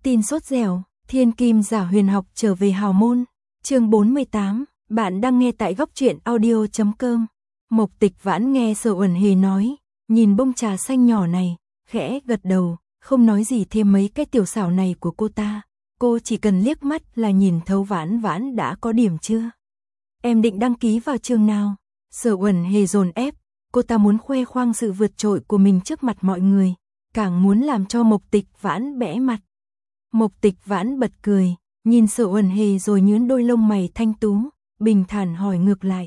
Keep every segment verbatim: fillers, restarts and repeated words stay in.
Tin sốt dẻo, thiên kim giả huyền học trở về hào môn. Chương bốn mươi tám, bạn đang nghe tại góc truyện audio chấm com. Mộc Tịch Vãn nghe Sở Uẩn Hề nói, nhìn bông trà xanh nhỏ này, khẽ gật đầu, không nói gì thêm mấy cái tiểu xảo này của cô ta. Cô chỉ cần liếc mắt là nhìn thấu Vãn Vãn đã có điểm chưa. Em định đăng ký vào trường nào? Sở Uẩn Hề dồn ép, cô ta muốn khoe khoang sự vượt trội của mình trước mặt mọi người, càng muốn làm cho Mộc Tịch Vãn bẽ mặt. Mộc Tịch Vãn bật cười, nhìn Sở Uẩn Hề rồi nhướng đôi lông mày thanh tú, bình thản hỏi ngược lại.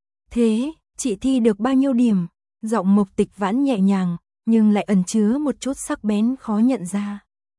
Thế, chị thi được bao nhiêu điểm? Giọng Mộc Tịch Vãn nhẹ nhàng, nhưng lại ẩn chứa một chút sắc bén khó nhận ra.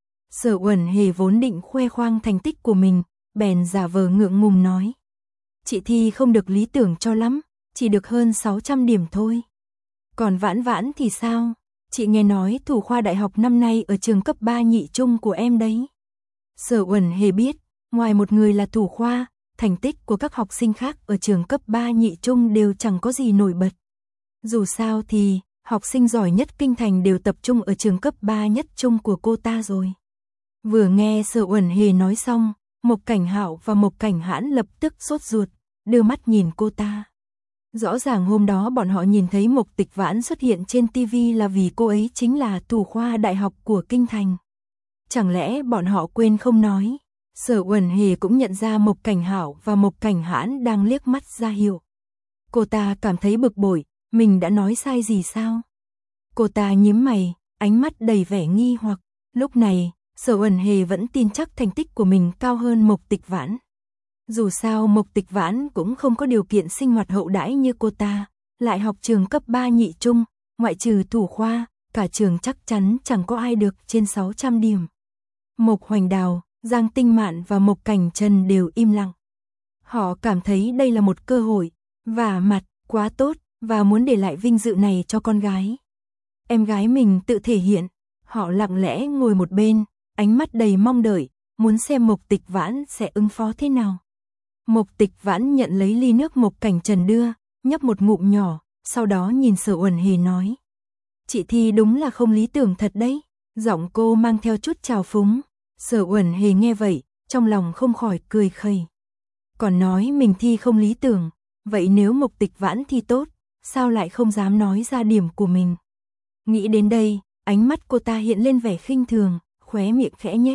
Sở Uẩn Hề vốn định khoe khoang thành tích của mình, bèn giả vờ ngượng ngùng nói. Chị thi không được lý tưởng cho lắm, chỉ được hơn sáu trăm điểm thôi. Còn Vãn Vãn thì sao? Chị nghe nói thủ khoa đại học năm nay ở trường cấp ba nhị trung của em đấy. Sở Uẩn Hề biết, ngoài một người là thủ khoa, thành tích của các học sinh khác ở trường cấp ba nhị trung đều chẳng có gì nổi bật. Dù sao thì, học sinh giỏi nhất kinh thành đều tập trung ở trường cấp ba nhất trung của cô ta rồi. Vừa nghe Sở Uẩn Hề nói xong, Mộc Cảnh Hạo và Mộc Cảnh Hãn lập tức sốt ruột, đưa mắt nhìn cô ta. Rõ ràng hôm đó bọn họ nhìn thấy Mộc Tịch Vãn xuất hiện trên ti vi là vì cô ấy chính là thủ khoa đại học của kinh thành. Chẳng lẽ bọn họ quên không nói? Sở Uẩn Hề cũng nhận ra Mộc Cảnh Hạo và Mộc Cảnh Hãn đang liếc mắt ra hiệu. Cô ta cảm thấy bực bội, mình đã nói sai gì sao? Cô ta nhíu mày, ánh mắt đầy vẻ nghi hoặc. Lúc này, Sở Uẩn Hề vẫn tin chắc thành tích của mình cao hơn Mộc Tịch Vãn. Dù sao Mộc Tịch Vãn cũng không có điều kiện sinh hoạt hậu đãi như cô ta, lại học trường cấp ba nhị trung, ngoại trừ thủ khoa, cả trường chắc chắn chẳng có ai được trên sáu trăm điểm. Mộc Hoành Đào, Giang Tinh Mạn và Mộc Cảnh Trần đều im lặng. Họ cảm thấy đây là một cơ hội, vả mặt, quá tốt, và muốn để lại vinh dự này cho con gái. Em gái mình tự thể hiện, họ lặng lẽ ngồi một bên, ánh mắt đầy mong đợi, muốn xem Mộc Tịch Vãn sẽ ứng phó thế nào. Mộc Tịch Vãn nhận lấy ly nước Mộc Cảnh Trần đưa, nhấp một ngụm nhỏ, sau đó nhìn Sở Uẩn Hề nói. Chị thi đúng là không lý tưởng thật đấy, giọng cô mang theo chút trào phúng. Sở Uẩn Hề nghe vậy, trong lòng không khỏi cười khẩy. Còn nói mình thi không lý tưởng, vậy nếu Mộc Tịch Vãn thi tốt, sao lại không dám nói ra điểm của mình? Nghĩ đến đây, ánh mắt cô ta hiện lên vẻ khinh thường, khóe miệng khẽ nhếch.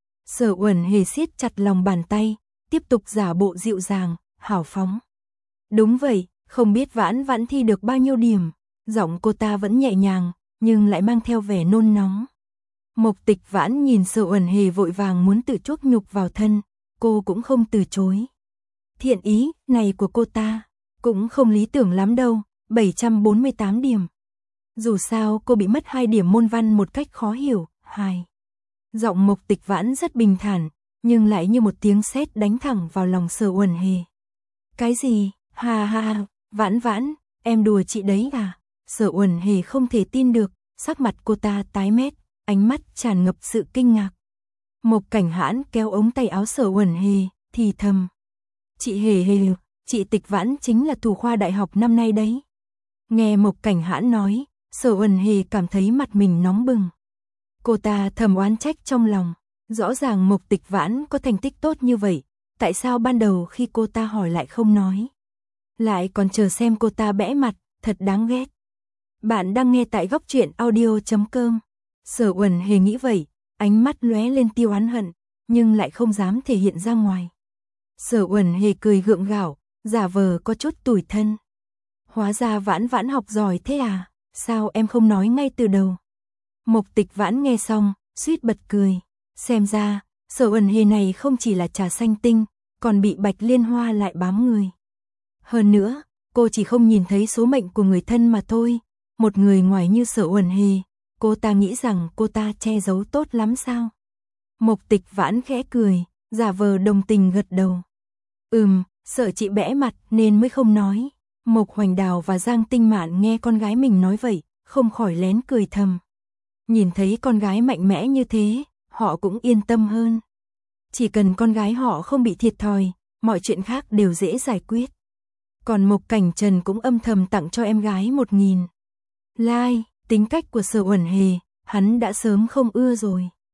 Sở Uẩn Hề siết chặt lòng bàn tay, tiếp tục giả bộ dịu dàng, hào phóng. Đúng vậy, không biết Vãn Vãn thi được bao nhiêu điểm, giọng cô ta vẫn nhẹ nhàng, nhưng lại mang theo vẻ nôn nóng. Mộc Tịch Vãn nhìn Sở Uẩn Hề vội vàng muốn tự chuốc nhục vào thân, cô cũng không từ chối. Thiện ý này của cô ta cũng không lý tưởng lắm đâu, bảy trăm bốn mươi tám điểm. Dù sao cô bị mất hai điểm môn văn một cách khó hiểu, hài. Giọng Mộc Tịch Vãn rất bình thản, nhưng lại như một tiếng sét đánh thẳng vào lòng Sở Uẩn Hề. Cái gì? Ha ha, Vãn Vãn, em đùa chị đấy à? Sở Uẩn Hề không thể tin được, sắc mặt cô ta tái mét, ánh mắt tràn ngập sự kinh ngạc. Mộc Cảnh Hãn kéo ống tay áo Sở Uẩn Hề, thì thầm. Chị Hề Hề, chị Tịch Vãn chính là thủ khoa đại học năm nay đấy. Nghe Mộc Cảnh Hãn nói, Sở Uẩn Hề cảm thấy mặt mình nóng bừng. Cô ta thầm oán trách trong lòng, rõ ràng Mộc Tịch Vãn có thành tích tốt như vậy, tại sao ban đầu khi cô ta hỏi lại không nói? Lại còn chờ xem cô ta bẽ mặt, thật đáng ghét. Bạn đang nghe tại góc truyện audio chấm com. Sở Uẩn Hề nghĩ vậy, ánh mắt lóe lên tia oán hận, nhưng lại không dám thể hiện ra ngoài. Sở Uẩn Hề cười gượng gạo, giả vờ có chút tủi thân. Hóa ra Vãn Vãn học giỏi thế à, sao em không nói ngay từ đầu? Mộc Tịch Vãn nghe xong, suýt bật cười. Xem ra, Sở Uẩn Hề này không chỉ là trà xanh tinh, còn bị Bạch Liên Hoa lại bám người. Hơn nữa, cô chỉ không nhìn thấy số mệnh của người thân mà thôi. Một người ngoài như Sở Uẩn Hề, cô ta nghĩ rằng cô ta che giấu tốt lắm sao? Mộc Tịch Vãn khẽ cười, giả vờ đồng tình gật đầu. Ừm, sợ chị bẽ mặt nên mới không nói. Mộc Hoành Đào và Giang Tinh Mạn nghe con gái mình nói vậy, không khỏi lén cười thầm. Nhìn thấy con gái mạnh mẽ như thế, họ cũng yên tâm hơn. Chỉ cần con gái họ không bị thiệt thòi, mọi chuyện khác đều dễ giải quyết. Còn Mộc Cảnh Trần cũng âm thầm tặng cho em gái một nghìn. Like, tính cách của Sở Uẩn Hề, hắn đã sớm không ưa rồi.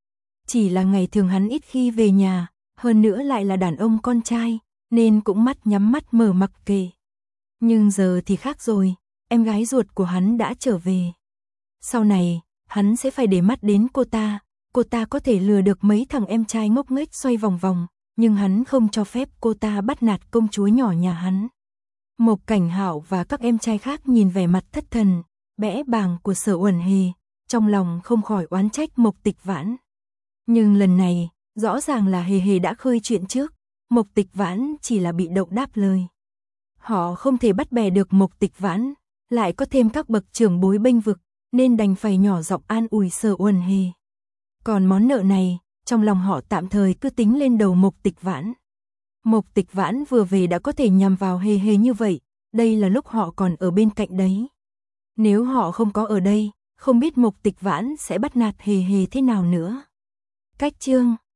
Chỉ là ngày thường hắn ít khi về nhà, hơn nữa lại là đàn ông con trai, nên cũng mắt nhắm mắt mở mặc kệ. Nhưng giờ thì khác rồi, em gái ruột của hắn đã trở về. Sau này, hắn sẽ phải để mắt đến cô ta, cô ta có thể lừa được mấy thằng em trai ngốc nghếch xoay vòng vòng, nhưng hắn không cho phép cô ta bắt nạt công chúa nhỏ nhà hắn. Mộc Cảnh Hạo và các em trai khác nhìn vẻ mặt thất thần, bẽ bàng của Sở Uẩn Hề, trong lòng không khỏi oán trách Mộc Tịch Vãn. Nhưng lần này, rõ ràng là Hề Hề đã khơi chuyện trước, Mộc Tịch Vãn chỉ là bị động đáp lời. Họ không thể bắt bè được Mộc Tịch Vãn, lại có thêm các bậc trưởng bối bênh vực, nên đành phải nhỏ giọng an ủi Sở Uẩn Hề. Còn món nợ này, trong lòng họ tạm thời cứ tính lên đầu Mộc Tịch Vãn. Mộc Tịch Vãn vừa về đã có thể nhằm vào Hề Hề như vậy, đây là lúc họ còn ở bên cạnh đấy. Nếu họ không có ở đây, không biết Mộc Tịch Vãn sẽ bắt nạt Hề Hề thế nào nữa. Cách chương